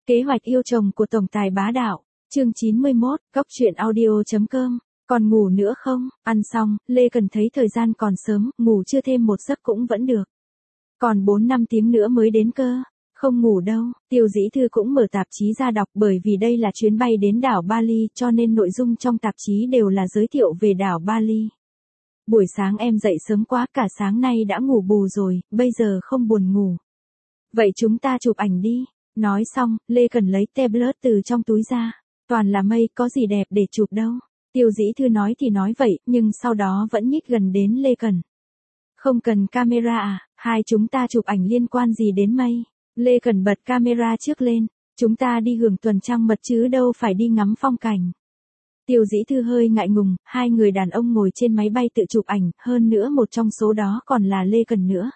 Kế hoạch yêu chồng của tổng tài bá đạo, chương 91, Cóc truyện audio.com. Còn ngủ nữa không? Ăn xong, Lê Cần thấy thời gian còn sớm, ngủ chưa thêm một giấc cũng vẫn được. Còn 4-5 tiếng nữa mới đến cơ. Không ngủ đâu, Tiêu Dĩ Thư cũng mở tạp chí ra đọc bởi vì đây là chuyến bay đến đảo Bali cho nên nội dung trong tạp chí đều là giới thiệu về đảo Bali. Buổi sáng em dậy sớm quá, cả sáng nay đã ngủ bù rồi, bây giờ không buồn ngủ. Vậy chúng ta chụp ảnh đi. Nói xong, Lê Cần lấy tablet từ trong túi ra. Toàn là mây, có gì đẹp để chụp đâu. Tiêu Dĩ Thư nói thì nói vậy, nhưng sau đó vẫn nhích gần đến Lê Cần. Không cần camera à, hai chúng ta chụp ảnh liên quan gì đến mây. Lê Cần bật camera trước lên. Chúng ta đi hưởng tuần trăng mật chứ đâu phải đi ngắm phong cảnh. Tiêu Dĩ Thư hơi ngại ngùng, hai người đàn ông ngồi trên máy bay tự chụp ảnh, hơn nữa một trong số đó còn là Lê Cần nữa.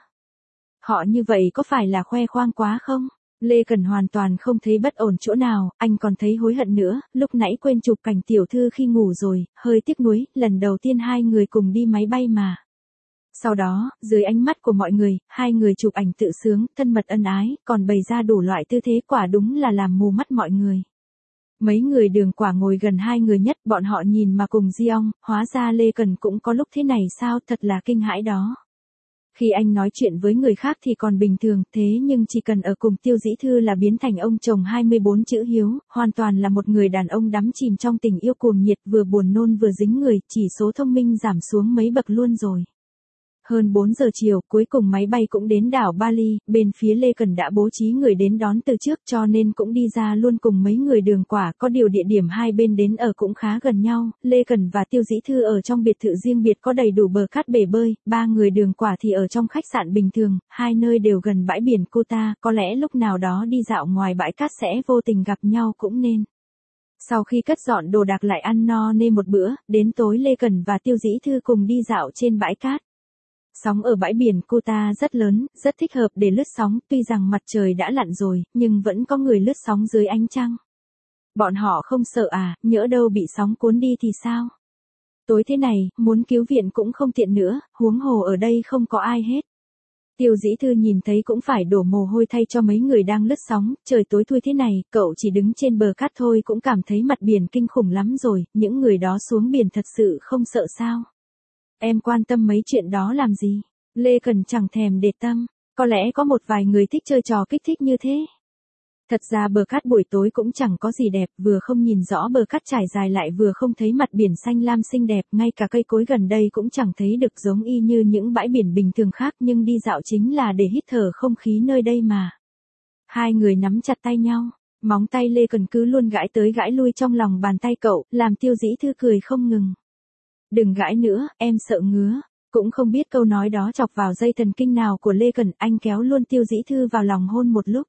Họ như vậy có phải là khoe khoang quá không? Lê Cần hoàn toàn không thấy bất ổn chỗ nào, anh còn thấy hối hận nữa, lúc nãy quên chụp cảnh tiểu thư khi ngủ rồi, hơi tiếc nuối, lần đầu tiên hai người cùng đi máy bay mà. Sau đó, dưới ánh mắt của mọi người, hai người chụp ảnh tự sướng, thân mật ân ái, còn bày ra đủ loại tư thế quả đúng là làm mù mắt mọi người. Mấy người Đường Quả ngồi gần hai người nhất, bọn họ nhìn mà cùng Giong, hóa ra Lê Cần cũng có lúc thế này sao, thật là kinh hãi đó. Khi anh nói chuyện với người khác thì còn bình thường, thế nhưng chỉ cần ở cùng Tiêu Dĩ Thư là biến thành ông chồng 24 chữ hiếu, hoàn toàn là một người đàn ông đắm chìm trong tình yêu cuồng nhiệt, vừa buồn nôn vừa dính người, chỉ số thông minh giảm xuống mấy bậc luôn rồi. Hơn 4 giờ chiều, cuối cùng máy bay cũng đến đảo Bali, bên phía Lê Cần đã bố trí người đến đón từ trước cho nên cũng đi ra luôn cùng mấy người Đường Quả, có điều địa điểm hai bên đến ở cũng khá gần nhau, Lê Cần và Tiêu Dĩ Thư ở trong biệt thự riêng biệt có đầy đủ bờ cát bể bơi, ba người Đường Quả thì ở trong khách sạn bình thường, hai nơi đều gần bãi biển Kota, có lẽ lúc nào đó đi dạo ngoài bãi cát sẽ vô tình gặp nhau cũng nên. Sau khi cất dọn đồ đạc lại ăn no nê một bữa, đến tối Lê Cần và Tiêu Dĩ Thư cùng đi dạo trên bãi cát. Sóng ở bãi biển Kota rất lớn, rất thích hợp để lướt sóng, tuy rằng mặt trời đã lặn rồi, nhưng vẫn có người lướt sóng dưới ánh trăng. Bọn họ không sợ à, nhỡ đâu bị sóng cuốn đi thì sao? Tối thế này, muốn cứu viện cũng không tiện nữa, huống hồ ở đây không có ai hết. Tiêu Dĩ Thư nhìn thấy cũng phải đổ mồ hôi thay cho mấy người đang lướt sóng, trời tối thui thế này, cậu chỉ đứng trên bờ cát thôi cũng cảm thấy mặt biển kinh khủng lắm rồi, những người đó xuống biển thật sự không sợ sao? Em quan tâm mấy chuyện đó làm gì? Lê Cần chẳng thèm để tâm, có lẽ có một vài người thích chơi trò kích thích như thế. Thật ra bờ cát buổi tối cũng chẳng có gì đẹp, vừa không nhìn rõ bờ cát trải dài lại vừa không thấy mặt biển xanh lam xinh đẹp, ngay cả cây cối gần đây cũng chẳng thấy được giống y như những bãi biển bình thường khác, nhưng đi dạo chính là để hít thở không khí nơi đây mà. Hai người nắm chặt tay nhau, móng tay Lê Cần cứ luôn gãi tới gãi lui trong lòng bàn tay cậu, làm Tiêu Dĩ Thư cười không ngừng. Đừng gãi nữa, em sợ ngứa. Cũng không biết câu nói đó chọc vào dây thần kinh nào của Lê Cần, anh kéo luôn Tiêu Dĩ Thư vào lòng hôn một lúc.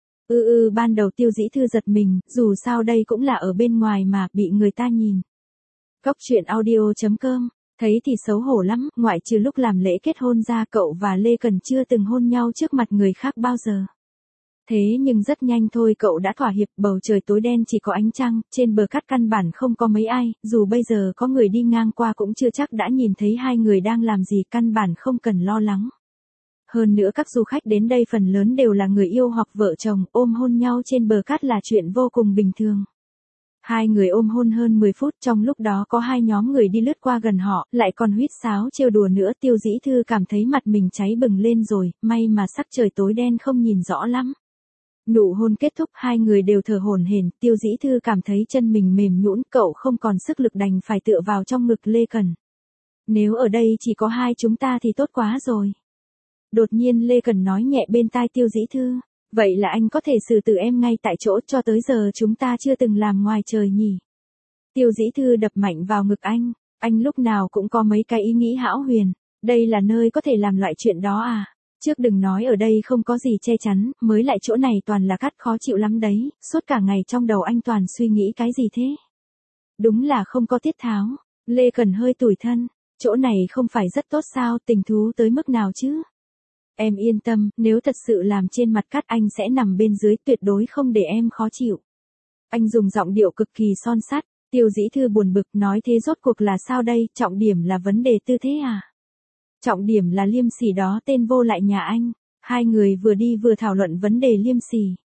Ban đầu Tiêu Dĩ Thư giật mình, dù sao đây cũng là ở bên ngoài mà, bị người ta nhìn. Cóc truyện audio.com, thấy thì xấu hổ lắm, ngoại trừ lúc làm lễ kết hôn ra cậu và Lê Cần chưa từng hôn nhau trước mặt người khác bao giờ. Thế nhưng rất nhanh thôi cậu đã thỏa hiệp, bầu trời tối đen chỉ có ánh trăng, trên bờ cát căn bản không có mấy ai, dù bây giờ có người đi ngang qua cũng chưa chắc đã nhìn thấy hai người đang làm gì, căn bản không cần lo lắng. Hơn nữa các du khách đến đây phần lớn đều là người yêu hoặc vợ chồng, ôm hôn nhau trên bờ cát là chuyện vô cùng bình thường. Hai người ôm hôn hơn 10 phút, trong lúc đó có hai nhóm người đi lướt qua gần họ, lại còn huýt sáo trêu đùa nữa, Tiêu Dĩ Thư cảm thấy mặt mình cháy bừng lên rồi, may mà sắc trời tối đen không nhìn rõ lắm. Nụ hôn kết thúc, hai người đều thở hổn hển, Tiêu Dĩ Thư cảm thấy chân mình mềm nhũn, cậu không còn sức lực đành phải tựa vào trong ngực Lê Cần. Nếu ở đây chỉ có hai chúng ta thì tốt quá rồi. Đột nhiên Lê Cần nói nhẹ bên tai Tiêu Dĩ Thư, vậy là anh có thể xử tử em ngay tại chỗ, cho tới giờ chúng ta chưa từng làm ngoài trời nhỉ. Tiêu Dĩ Thư đập mạnh vào ngực anh lúc nào cũng có mấy cái ý nghĩ hão huyền, đây là nơi có thể làm loại chuyện đó à? Trước đừng nói ở đây không có gì che chắn, mới lại chỗ này toàn là cát khó chịu lắm đấy, suốt cả ngày trong đầu anh toàn suy nghĩ cái gì thế? Đúng là không có tiết tháo. Lê Cần hơi tủi thân, chỗ này không phải rất tốt sao, tình thú tới mức nào chứ? Em yên tâm, nếu thật sự làm trên mặt cát anh sẽ nằm bên dưới, tuyệt đối không để em khó chịu. Anh dùng giọng điệu cực kỳ son sắt. Tiêu Dĩ Thư buồn bực nói thế rốt cuộc là sao đây, trọng điểm là vấn đề tư thế à? Trọng điểm là liêm sỉ đó tên vô lại nhà anh. Hai người vừa đi vừa thảo luận vấn đề liêm sỉ.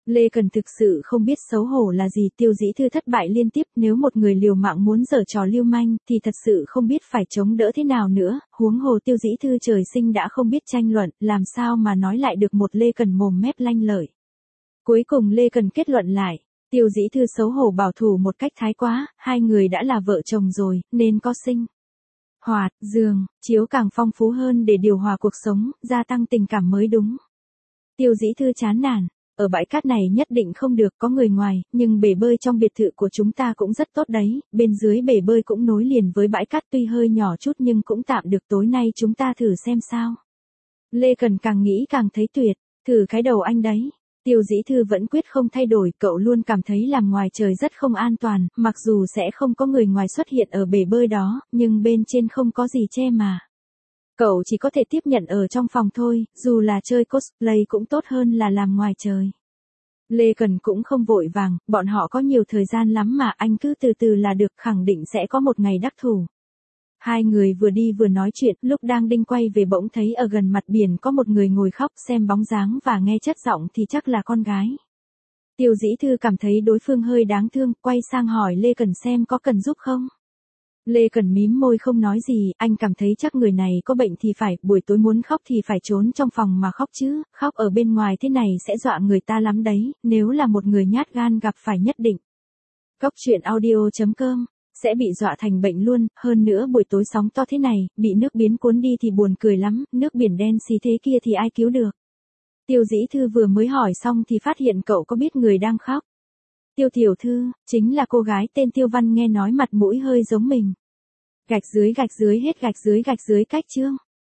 Lê Cần thực sự không biết xấu hổ là gì, Tiêu Dĩ Thư thất bại liên tiếp, nếu một người liều mạng muốn giở trò lưu manh thì thật sự không biết phải chống đỡ thế nào nữa, huống hồ Tiêu Dĩ Thư trời sinh đã không biết tranh luận, làm sao mà nói lại được một Lê Cần mồm mép lanh lợi. Cuối cùng Lê Cần kết luận lại, Tiêu Dĩ Thư xấu hổ bảo thủ một cách thái quá, hai người đã là vợ chồng rồi, nên có sinh hoạt, giường, chiếu càng phong phú hơn để điều hòa cuộc sống, gia tăng tình cảm mới đúng. Tiêu Dĩ Thư chán nản, ở bãi cát này nhất định không được có người ngoài, nhưng bể bơi trong biệt thự của chúng ta cũng rất tốt đấy, bên dưới bể bơi cũng nối liền với bãi cát tuy hơi nhỏ chút nhưng cũng tạm được, tối nay chúng ta thử xem sao. Lê Cần càng nghĩ càng thấy tuyệt, thử cái đầu anh đấy. Tiêu Dĩ Thư vẫn quyết không thay đổi, cậu luôn cảm thấy làm ngoài trời rất không an toàn, mặc dù sẽ không có người ngoài xuất hiện ở bể bơi đó, nhưng bên trên không có gì che mà. Cậu chỉ có thể tiếp nhận ở trong phòng thôi, dù là chơi cosplay cũng tốt hơn là làm ngoài trời. Lê Cần cũng không vội vàng, bọn họ có nhiều thời gian lắm mà, anh cứ từ từ là được, khẳng định sẽ có một ngày đắc thủ. Hai người vừa đi vừa nói chuyện, lúc đang định quay về bỗng thấy ở gần mặt biển có một người ngồi khóc, xem bóng dáng và nghe chất giọng thì chắc là con gái. Tiêu Dĩ Thư cảm thấy đối phương hơi đáng thương, quay sang hỏi Lê Cần xem có cần giúp không. Lê Cần mím môi không nói gì, anh cảm thấy chắc người này có bệnh thì phải, buổi tối muốn khóc thì phải trốn trong phòng mà khóc chứ, khóc ở bên ngoài thế này sẽ dọa người ta lắm đấy, nếu là một người nhát gan gặp phải nhất định. Cóc truyện audio.com sẽ bị dọa thành bệnh luôn, hơn nữa buổi tối sóng to thế này, bị nước biến cuốn đi thì buồn cười lắm, nước biển đen xì thế kia thì ai cứu được. Tiêu Dĩ Thư vừa mới hỏi xong thì phát hiện cậu có biết người đang khóc. Tiêu tiểu thư, chính là cô gái tên Tiêu Văn, nghe nói mặt mũi hơi giống mình. Gạch dưới hết gạch dưới cách chương.